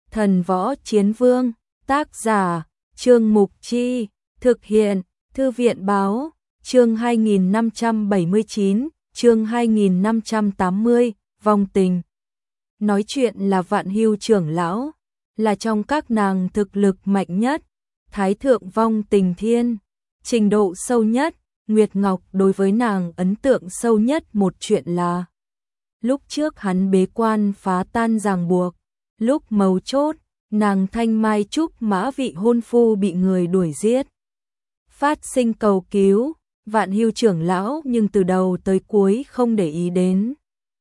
Thần Võ Chiến Vương, tác giả, Trương Mục Chi, thực hiện, Thư viện Báo, chương 2579, chương 2580, vong tình. Nói chuyện là Vạn Hưu trưởng lão, là trong các nàng thực lực mạnh nhất, Thái thượng vong tình thiên, trình độ sâu nhất. Nguyệt Ngọc đối với nàng ấn tượng sâu nhất một chuyện là lúc trước hắn bế quan phá tan ràng buộc, lúc mấu chốt, nàng thanh mai trúc mã vị hôn phu bị người đuổi giết. Phát sinh cầu cứu, Vạn Hưu trưởng lão nhưng từ đầu tới cuối không để ý đến.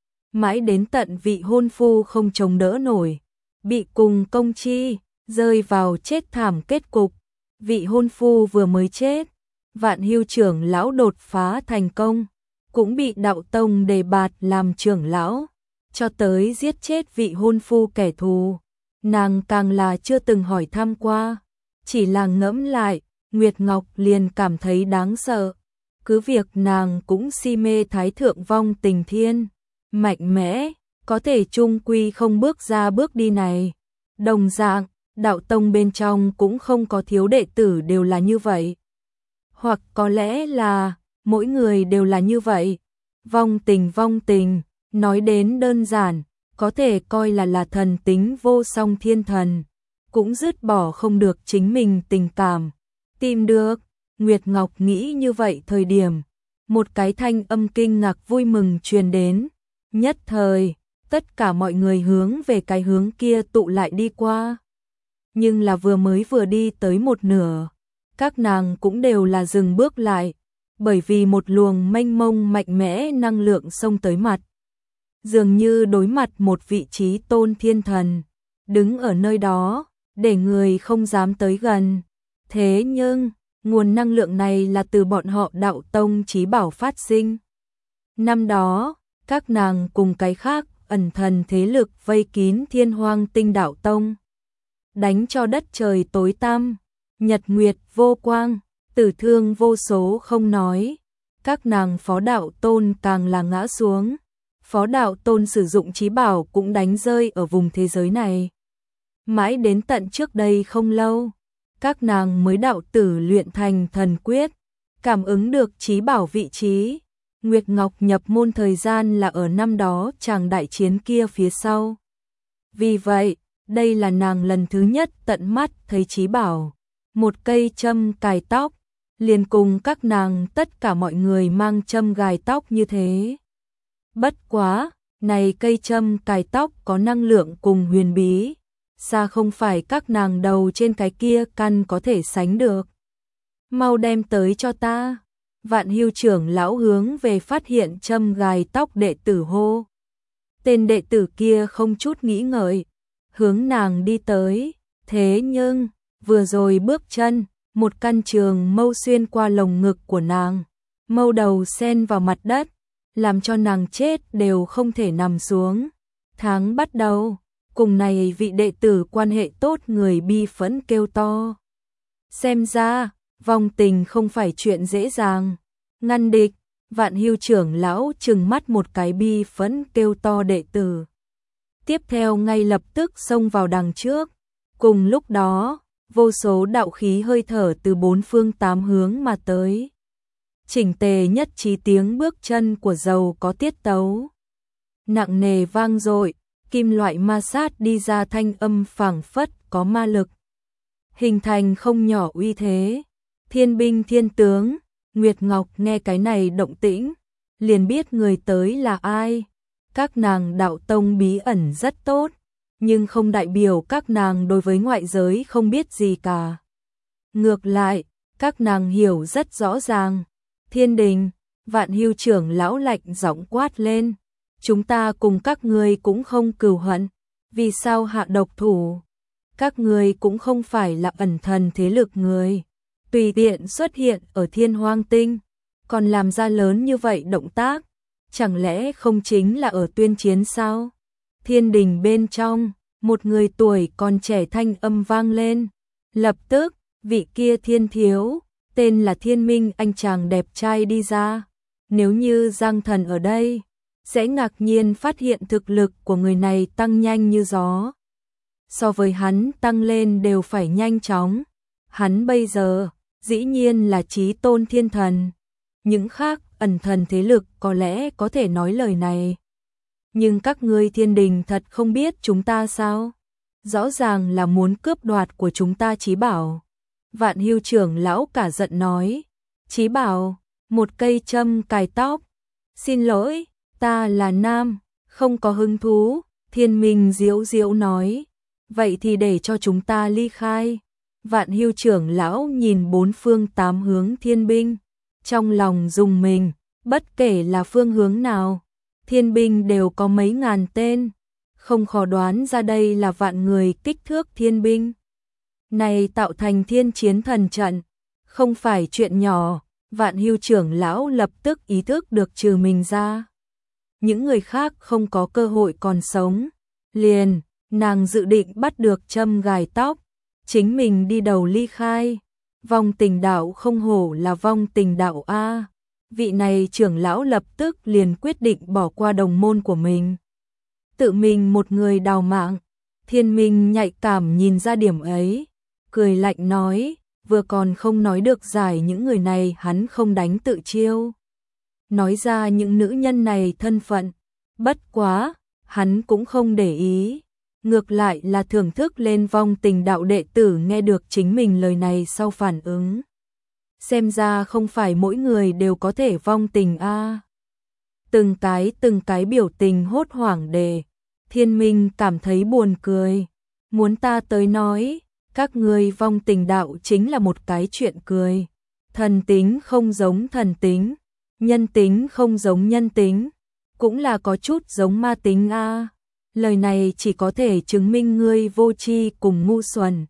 Mãi đến tận vị hôn phu không chống đỡ nổi, bị cùng công chi, rơi vào chết thảm kết cục. Vị hôn phu vừa mới chết, Vạn Hưu trưởng lão đột phá thành công, cũng bị đạo tông đề bạt làm trưởng lão, cho tới giết chết vị hôn phu kẻ thù. Nàng càng là chưa từng hỏi thăm qua, chỉ là ngẫm lại, Nguyệt Ngọc liền cảm thấy đáng sợ. Cứ việc nàng cũng si mê Thái thượng vong tình thiên, mạnh mẽ, có thể chung quy không bước ra bước đi này. Đồng dạng, đạo tông bên trong cũng không có thiếu đệ tử đều là như vậy. Hoặc có lẽ là, mỗi người đều là như vậy. Vong tình, nói đến đơn giản, có thể coi là thần tính vô song thiên thần, cũng dứt bỏ không được chính mình tình cảm. Tìm được, Nguyệt Ngọc nghĩ như vậy thời điểm, một cái thanh âm kinh ngạc vui mừng truyền đến. Nhất thời, tất cả mọi người hướng về cái hướng kia tụ lại đi qua. Nhưng là vừa đi tới một nửa, các nàng cũng đều là dừng bước lại, bởi vì một luồng mênh mông mạnh mẽ năng lượng xông tới mặt. Dường như đối mặt một vị trí tôn thiên thần, đứng ở nơi đó, để người không dám tới gần. Thế nhưng, nguồn năng lượng này là từ bọn họ đạo tông chí bảo phát sinh. Năm đó, các nàng cùng cái khác ẩn thần thế lực vây kín Thiên Hoang Tinh đạo tông, đánh cho đất trời tối tăm, nhật nguyệt vô quang, tử thương vô số không nói. Các nàng phó đạo tôn càng là ngã xuống. Phó đạo tôn sử dụng chí bảo cũng đánh rơi ở vùng thế giới này. Mãi đến tận trước đây không lâu, các nàng mới đạo tử luyện thành thần quyết, cảm ứng được chí bảo vị trí. Nguyệt Ngọc nhập môn thời gian là ở năm đó chàng đại chiến kia phía sau. Vì vậy, đây là nàng lần thứ nhất tận mắt thấy chí bảo. Một cây châm cài tóc, liền cùng các nàng tất cả mọi người mang châm gài tóc như thế. Bất quá, này cây châm cài tóc có năng lượng cùng huyền bí, xa không phải các nàng đầu trên cái kia căn có thể sánh được. Mau đem tới cho ta. Vạn Hưu trưởng lão hướng về phát hiện châm gài tóc đệ tử hô. Tên đệ tử kia không chút nghĩ ngợi, hướng nàng đi tới. Thế nhưng, vừa rồi bước chân, một căn trường mâu xuyên qua lồng ngực của nàng, mâu đầu xen vào mặt đất, làm cho nàng chết đều không thể nằm xuống. Tháng bắt đầu, cùng này vị đệ tử quan hệ tốt người bi phẫn kêu to. Xem ra, vong tình không phải chuyện dễ dàng. Ngăn địch, Vạn Hưu trưởng lão trừng mắt một cái bi phẫn kêu to đệ tử. Tiếp theo ngay lập tức xông vào đằng trước. Cùng lúc đó, vô số đạo khí hơi thở từ bốn phương tám hướng mà tới. Chỉnh tề nhất trí tiếng bước chân của dầu có tiết tấu. Nặng nề vang dội, kim loại ma sát đi ra thanh âm phảng phất có ma lực. Hình thành không nhỏ uy thế. Thiên binh thiên tướng, Nguyệt Ngọc nghe cái này động tĩnh, liền biết người tới là ai. Các nàng đạo tông bí ẩn rất tốt, nhưng không đại biểu các nàng đối với ngoại giới không biết gì cả. Ngược lại, các nàng hiểu rất rõ ràng. Thiên đình, Vạn Hưu trưởng lão lạnh giọng quát lên. Chúng ta cùng các ngươi cũng không cừu hận, vì sao hạ độc thủ? Các ngươi cũng không phải là ẩn thần thế lực người, tùy tiện xuất hiện ở Thiên Hoang Tinh, còn làm ra lớn như vậy động tác, chẳng lẽ không chính là ở tuyên chiến sao? Thiên đình bên trong, một người tuổi còn trẻ thanh âm vang lên. Lập tức, vị kia thiên thiếu, tên là Thiên Minh anh chàng đẹp trai đi ra. Nếu như Giang Thần ở đây, sẽ ngạc nhiên phát hiện thực lực của người này tăng nhanh như gió. so với hắn tăng lên đều phải nhanh chóng. Hắn bây giờ, dĩ nhiên là chí tôn thiên thần. Những khác ẩn thần thế lực có lẽ có thể nói lời này. Nhưng các ngươi thiên đình thật không biết chúng ta sao? Rõ ràng là muốn cướp đoạt của chúng ta chí bảo. Vạn Hưu trưởng lão cả giận nói. Chí bảo, một cây châm cài tóc. Xin lỗi, ta là nam, không có hứng thú. Thiên Minh diễu diễu nói. Vậy thì để cho chúng ta ly khai. Vạn Hưu trưởng lão nhìn bốn phương tám hướng thiên binh. Trong lòng rùng mình, bất kể là phương hướng nào. Thiên binh đều có mấy ngàn tên. Không khó đoán ra đây là vạn người kích thước thiên binh. Này tạo thành thiên chiến thần trận. Không phải chuyện nhỏ. Vạn Hưu trưởng lão lập tức ý thức được trừ mình ra. Những người khác không có cơ hội còn sống. Liền, nàng dự định bắt được châm gài tóc. Chính mình đi đầu ly khai. Vong Tình đạo không hổ là Vong Tình đạo a. Vị này trưởng lão lập tức liền quyết định bỏ qua đồng môn của mình. Tự mình một người đào mạng. Thiên Minh nhạy cảm nhìn ra điểm ấy. Cười lạnh nói, vừa còn không nói được giải những người này hắn không đánh tự chiêu. Nói ra những nữ nhân này thân phận. Bất quá, hắn cũng không để ý. Ngược lại là thưởng thức lên Vong Tình đạo đệ tử nghe được chính mình lời này sau phản ứng. Xem ra không phải mỗi người đều có thể vong tình a. Từng cái biểu tình hốt hoảng đề. Thiên Minh cảm thấy buồn cười. Muốn ta tới nói, các ngươi Vong Tình đạo chính là một cái chuyện cười. Thần tính không giống thần tính, nhân tính không giống nhân tính, cũng là có chút giống ma tính a. Lời này chỉ có thể chứng minh ngươi vô tri cùng ngu xuẩn.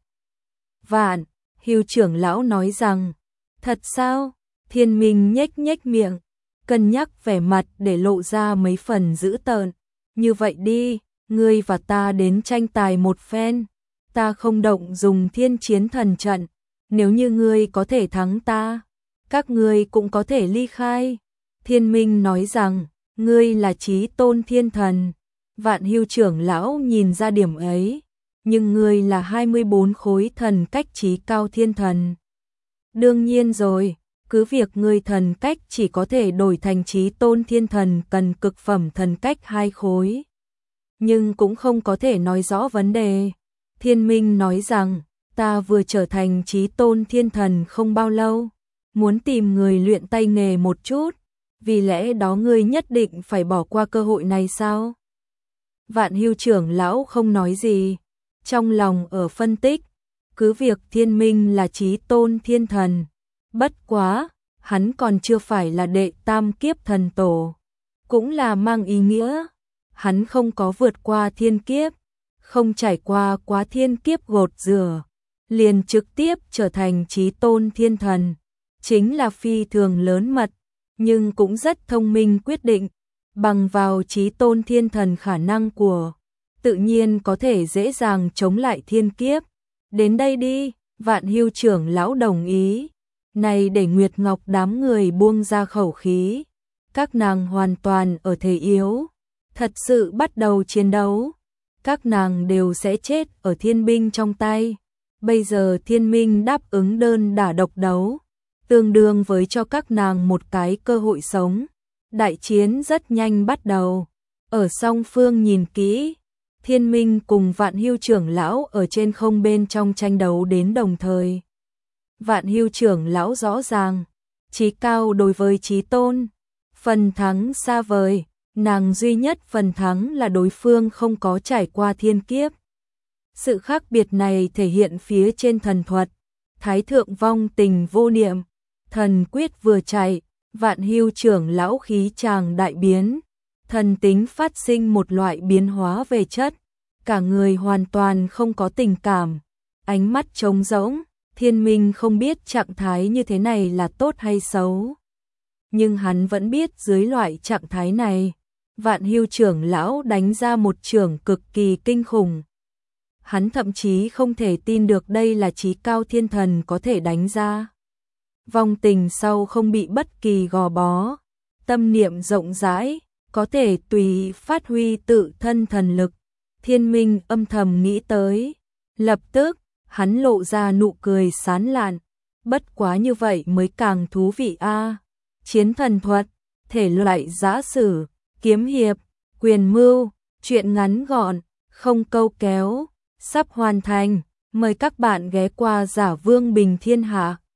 Vạn Hưu trưởng lão nói rằng, thật sao? Thiên Minh nhếch nhếch miệng, cân nhắc vẻ mặt để lộ ra mấy phần dữ tợn. Như vậy đi, ngươi và ta đến tranh tài một phen. Ta không động dùng thiên chiến thần trận. Nếu như ngươi có thể thắng ta, các ngươi cũng có thể ly khai. Thiên Minh nói rằng, ngươi là chí tôn thiên thần. Vạn Hưu trưởng lão nhìn ra điểm ấy, nhưng ngươi là 24 khối thần cách chí cao thiên thần. Đương nhiên rồi, cứ việc ngươi thần cách chỉ có thể đổi thành chí tôn thiên thần cần cực phẩm thần cách 2 khối. Nhưng cũng không có thể nói rõ vấn đề. Thiên Minh nói rằng, ta vừa trở thành chí tôn thiên thần không bao lâu, muốn tìm người luyện tay nghề một chút, vì lẽ đó ngươi nhất định phải bỏ qua cơ hội này sao? Vạn Hưu trưởng lão không nói gì, trong lòng ở phân tích, cứ việc Thiên Minh là chí tôn thiên thần, bất quá, hắn còn chưa phải là đệ tam kiếp thần tổ, cũng là mang ý nghĩa, hắn không có vượt qua thiên kiếp, không trải qua quá thiên kiếp gột rửa, liền trực tiếp trở thành chí tôn thiên thần, chính là phi thường lớn mật, nhưng cũng rất thông minh quyết định. Bằng vào chí tôn thiên thần khả năng của, tự nhiên có thể dễ dàng chống lại thiên kiếp. Đến đây đi, Vạn Hưu trưởng lão đồng ý. Này để Nguyệt Ngọc đám người buông ra khẩu khí. Các nàng hoàn toàn ở thế yếu. Thật sự bắt đầu chiến đấu. Các nàng đều sẽ chết ở thiên binh trong tay. Bây giờ thiên minh đáp ứng đơn đả độc đấu. Tương đương với cho các nàng một cái cơ hội sống. Đại chiến rất nhanh bắt đầu. Ở song phương nhìn kỹ, Thiên Minh cùng Vạn Hưu trưởng lão ở trên không bên trong tranh đấu đến đồng thời. Vạn Hưu trưởng lão rõ ràng, chí cao đối với chí tôn, phần thắng xa vời, nàng duy nhất phần thắng là đối phương không có trải qua thiên kiếp. Sự khác biệt này thể hiện phía trên thần thuật, Thái thượng vong tình vô niệm, thần quyết vừa chạy. Vạn Hưu trưởng lão khí chàng đại biến, thần tính phát sinh một loại biến hóa về chất, cả người hoàn toàn không có tình cảm, ánh mắt trống rỗng, Thiên Minh không biết trạng thái như thế này là tốt hay xấu. Nhưng hắn vẫn biết dưới loại trạng thái này, Vạn Hưu trưởng lão đánh ra một chưởng cực kỳ kinh khủng. Hắn thậm chí không thể tin được đây là chí cao thiên thần có thể đánh ra. Vong tình sau không bị bất kỳ gò bó, tâm niệm rộng rãi, có thể tùy phát huy tự thân thần lực, Thiên Minh âm thầm nghĩ tới. Lập tức, hắn lộ ra nụ cười sán lạn. Bất quá như vậy mới càng thú vị a. Chiến thần thuật, thể loại giã sử, kiếm hiệp, quyền mưu, truyện ngắn gọn, không câu kéo, sắp hoàn thành. Mời các bạn ghé qua Giả Vương Bình Thiên Hạ.